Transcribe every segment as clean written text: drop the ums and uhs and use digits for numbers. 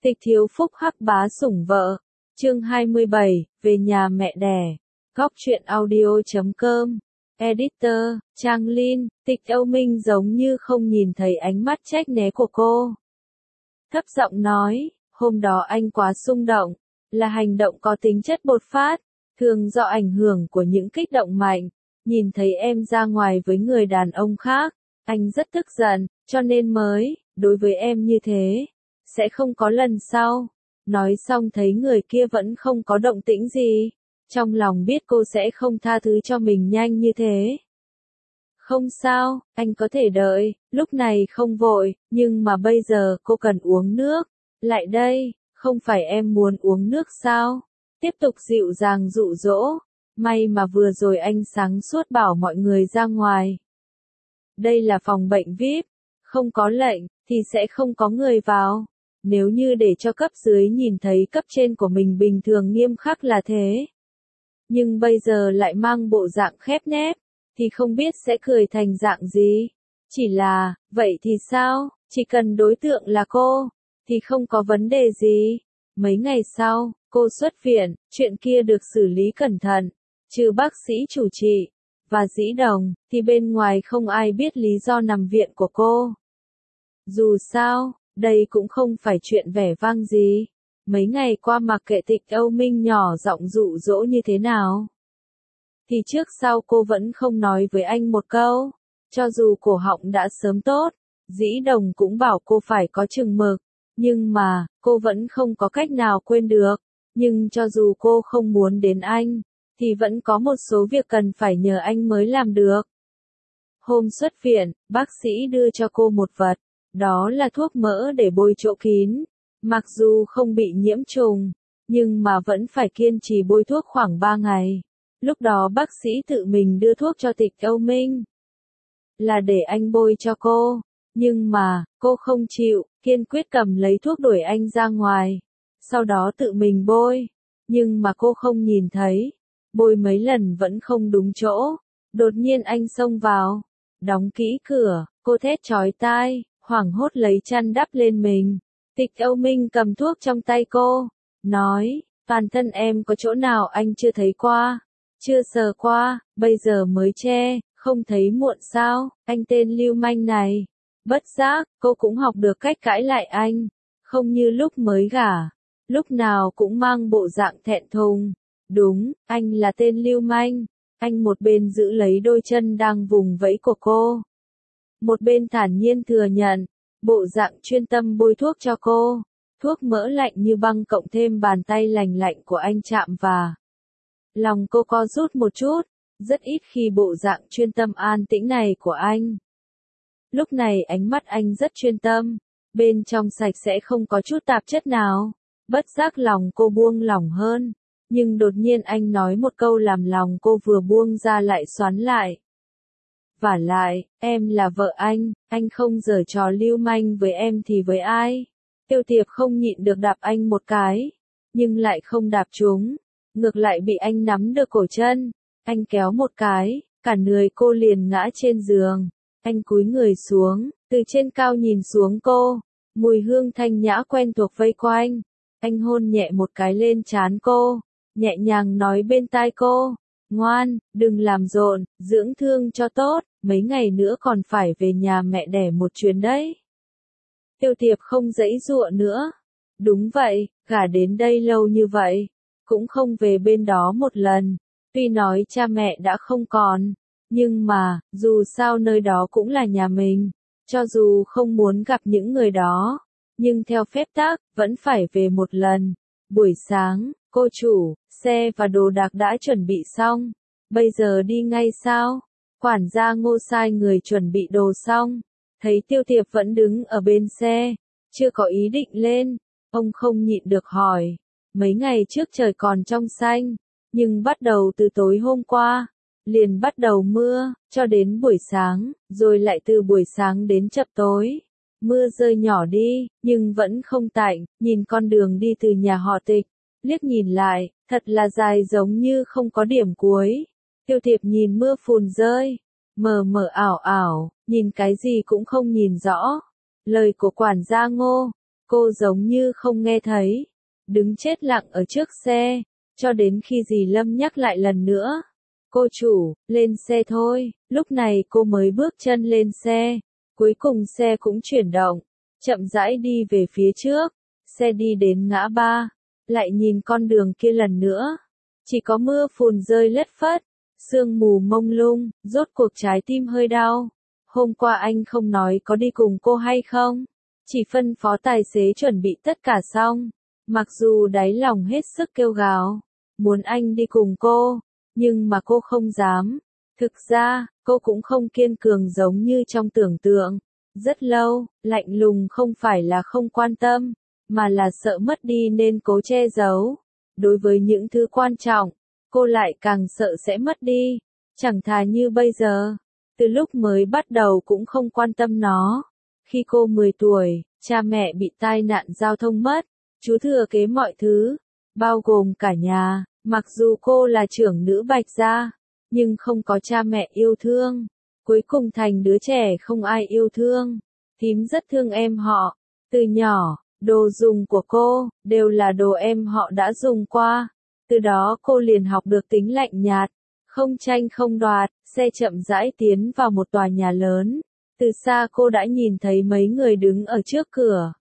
Tịch thiếu phúc hắc bá sủng vợ. Chương 27, về nhà mẹ đẻ. Góc truyện audio.com. Editor, Trang Linh. Tịch Âu Minh giống như không nhìn thấy ánh mắt trách né của cô. Thấp giọng nói, hôm đó anh quá xung động, là hành động có tính chất bột phát, thường do ảnh hưởng của những kích động mạnh. Nhìn thấy em ra ngoài với người đàn ông khác, anh rất tức giận, cho nên mới, đối với em như thế. Sẽ không có lần sau. Nói xong thấy người kia vẫn không có động tĩnh gì. Trong lòng biết cô sẽ không tha thứ cho mình nhanh như thế. Không sao, anh có thể đợi, lúc này không vội, nhưng mà bây giờ cô cần uống nước. Lại đây, không phải em muốn uống nước sao? Tiếp tục dịu dàng dụ dỗ. May mà vừa rồi anh sáng suốt bảo mọi người ra ngoài. Đây là phòng bệnh VIP, không có lệnh, thì sẽ không có người vào. Nếu như để cho cấp dưới nhìn thấy cấp trên của mình bình thường nghiêm khắc là thế. Nhưng bây giờ lại mang bộ dạng khép nép, thì không biết sẽ cười thành dạng gì. Chỉ là, vậy thì sao, chỉ cần đối tượng là cô, thì không có vấn đề gì. Mấy ngày sau, cô xuất viện, chuyện kia được xử lý cẩn thận, trừ bác sĩ chủ trị, và Dĩ Đồng, thì bên ngoài không ai biết lý do nằm viện của cô. Dù sao, đây cũng không phải chuyện vẻ vang gì. Mấy ngày qua mặc kệ Tịch Âu Minh nhỏ giọng dụ dỗ như thế nào, thì trước sau cô vẫn không nói với anh một câu. Cho dù cổ họng đã sớm tốt, Dĩ Đồng cũng bảo cô phải có chừng mực. Nhưng mà, cô vẫn không có cách nào quên được. Nhưng cho dù cô không muốn đến anh, thì vẫn có một số việc cần phải nhờ anh mới làm được. Hôm xuất viện, bác sĩ đưa cho cô một vật. Đó là thuốc mỡ để bôi chỗ kín. Mặc dù không bị nhiễm trùng, nhưng mà vẫn phải kiên trì bôi thuốc khoảng 3 ngày. Lúc đó bác sĩ tự mình đưa thuốc cho Tịch Âu Minh. Là để anh bôi cho cô. Nhưng mà, cô không chịu, kiên quyết cầm lấy thuốc đuổi anh ra ngoài. Sau đó tự mình bôi. Nhưng mà cô không nhìn thấy. Bôi mấy lần vẫn không đúng chỗ. Đột nhiên anh xông vào. Đóng kỹ cửa, cô thét chói tai, hoảng hốt lấy chăn đắp lên mình. Tịch Âu Minh cầm thuốc trong tay cô, nói, toàn thân em có chỗ nào anh chưa thấy qua, chưa sờ qua, bây giờ mới che, không thấy muộn sao, anh tên lưu manh này. Bất giác, cô cũng học được cách cãi lại anh, không như lúc mới gả, lúc nào cũng mang bộ dạng thẹn thùng. Đúng, anh là tên lưu manh. Anh một bên giữ lấy đôi chân đang vùng vẫy của cô, một bên thản nhiên thừa nhận, bộ dạng chuyên tâm bôi thuốc cho cô. Thuốc mỡ lạnh như băng cộng thêm bàn tay lành lạnh của anh chạm vào. Lòng cô co rút một chút, rất ít khi bộ dạng chuyên tâm an tĩnh này của anh. Lúc này ánh mắt anh rất chuyên tâm, bên trong sạch sẽ không có chút tạp chất nào. Bất giác lòng cô buông lỏng hơn, nhưng đột nhiên anh nói một câu làm lòng cô vừa buông ra lại xoắn lại. Vả lại, em là vợ anh không giở trò lưu manh với em thì với ai? Tiêu Tiệp không nhịn được đạp anh một cái, nhưng lại không đạp trúng, ngược lại bị anh nắm được cổ chân. Anh kéo một cái, cả người cô liền ngã trên giường. Anh cúi người xuống, từ trên cao nhìn xuống cô, mùi hương thanh nhã quen thuộc vây quanh. Anh hôn nhẹ một cái lên trán cô, nhẹ nhàng nói bên tai cô, ngoan, đừng làm rộn, dưỡng thương cho tốt, mấy ngày nữa còn phải về nhà mẹ đẻ một chuyến đấy. Tiêu Tiệp không giãy giụa nữa. Đúng vậy, gả đến đây lâu như vậy, cũng không về bên đó một lần. Tuy nói cha mẹ đã không còn, nhưng mà, dù sao nơi đó cũng là nhà mình. Cho dù không muốn gặp những người đó, nhưng theo phép tắc, vẫn phải về một lần. Buổi sáng, cô chủ, xe và đồ đạc đã chuẩn bị xong. Bây giờ đi ngay sao? Quản gia Ngô sai người chuẩn bị đồ xong. Thấy Tiêu Tiệp vẫn đứng ở bên xe, chưa có ý định lên. Ông không nhịn được hỏi. Mấy ngày trước trời còn trong xanh, nhưng bắt đầu từ tối hôm qua, liền bắt đầu mưa, cho đến buổi sáng, rồi lại từ buổi sáng đến chập tối. Mưa rơi nhỏ đi, nhưng vẫn không tạnh. Nhìn con đường đi từ nhà họ Tịch, liếc nhìn lại, thật là dài giống như không có điểm cuối. Tiêu Tiệp nhìn mưa phùn rơi, mờ mờ ảo ảo, nhìn cái gì cũng không nhìn rõ. Lời của quản gia Ngô, Cô giống như không nghe thấy, đứng chết lặng ở trước xe, cho đến khi dì Lâm nhắc lại lần nữa. Cô chủ, lên xe thôi, lúc này cô mới bước chân lên xe. Cuối cùng xe cũng chuyển động, chậm rãi đi về phía trước. Xe đi đến ngã ba, lại nhìn con đường kia lần nữa. Chỉ có mưa phùn rơi lất phất, sương mù mông lung, rốt cuộc trái tim hơi đau. Hôm qua anh không nói có đi cùng cô hay không, chỉ phân phó tài xế chuẩn bị tất cả xong. Mặc dù đáy lòng hết sức kêu gào, muốn anh đi cùng cô, nhưng mà cô không dám. Thực ra, cô cũng không kiên cường giống như trong tưởng tượng. Rất lâu, lạnh lùng không phải là không quan tâm, mà là sợ mất đi nên cố che giấu. Đối với những thứ quan trọng, cô lại càng sợ sẽ mất đi. Chẳng thà như bây giờ, từ lúc mới bắt đầu cũng không quan tâm nó. Khi cô 10 tuổi, cha mẹ bị tai nạn giao thông mất, chú thừa kế mọi thứ, bao gồm cả nhà. Mặc dù cô là trưởng nữ Bạch gia, nhưng không có cha mẹ yêu thương. Cuối cùng thành đứa trẻ không ai yêu thương. Thím rất thương em họ. Từ nhỏ, đồ dùng của cô, đều là đồ em họ đã dùng qua. Từ đó cô liền học được tính lạnh nhạt, không tranh không đoạt. Xe chậm rãi tiến vào một tòa nhà lớn. Từ xa cô đã nhìn thấy mấy người đứng ở trước cửa.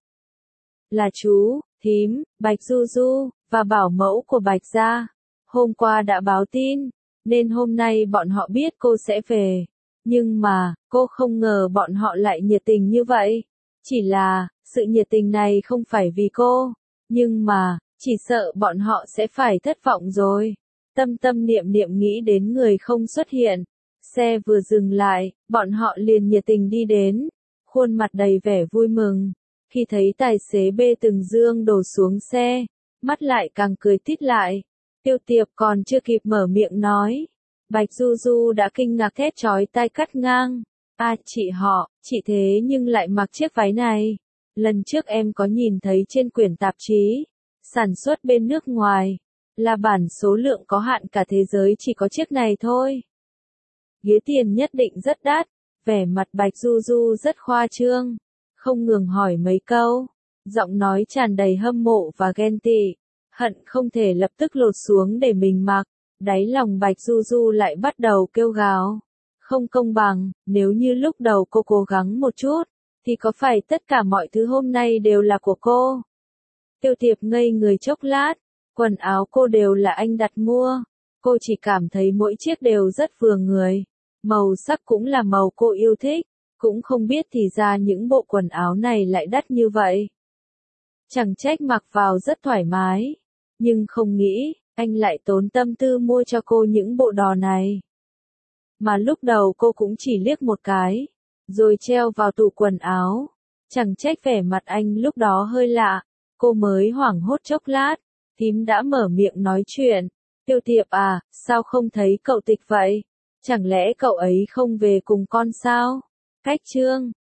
Là chú, thím, Bạch Du Du, và bảo mẫu của Bạch gia. Hôm qua đã báo tin, nên hôm nay bọn họ biết cô sẽ về. Nhưng mà, cô không ngờ bọn họ lại nhiệt tình như vậy. Chỉ là, sự nhiệt tình này không phải vì cô. Nhưng mà, chỉ sợ bọn họ sẽ phải thất vọng rồi. Tâm tâm niệm niệm nghĩ đến người không xuất hiện. Xe vừa dừng lại, bọn họ liền nhiệt tình đi đến. Khuôn mặt đầy vẻ vui mừng. Khi thấy tài xế bê từng dương đổ xuống xe, mắt lại càng cười tít lại. Tiêu Tiệp còn chưa kịp mở miệng nói. Bạch Du Du đã kinh ngạc thét chói tai cắt ngang. À chị họ, chị thế nhưng lại mặc chiếc váy này. Lần trước em có nhìn thấy trên quyển tạp chí. Sản xuất bên nước ngoài. Là bản số lượng có hạn cả thế giới chỉ có chiếc này thôi. Ghế tiền nhất định rất đắt. Vẻ mặt Bạch Du Du rất khoa trương. Không ngừng hỏi mấy câu. Giọng nói tràn đầy hâm mộ và ghen tị. Hận không thể lập tức lột xuống để mình mặc. Đáy lòng Bạch Du Du lại bắt đầu kêu gào. Không công bằng, nếu như lúc đầu cô cố gắng một chút, thì có phải tất cả mọi thứ hôm nay đều là của cô? Tiêu Tiệp ngây người chốc lát, quần áo cô đều là anh đặt mua. Cô chỉ cảm thấy mỗi chiếc đều rất vừa người. Màu sắc cũng là màu cô yêu thích, cũng không biết thì ra những bộ quần áo này lại đắt như vậy. Chẳng trách mặc vào rất thoải mái, nhưng không nghĩ, anh lại tốn tâm tư mua cho cô những bộ đò này. Mà lúc đầu cô cũng chỉ liếc một cái, rồi treo vào tủ quần áo. Chẳng trách vẻ mặt anh lúc đó hơi lạ, cô mới hoảng hốt chốc lát, thím đã mở miệng nói chuyện. Tiêu Tiệp à, sao không thấy cậu Tịch vậy? Chẳng lẽ cậu ấy không về cùng con sao? Cách chương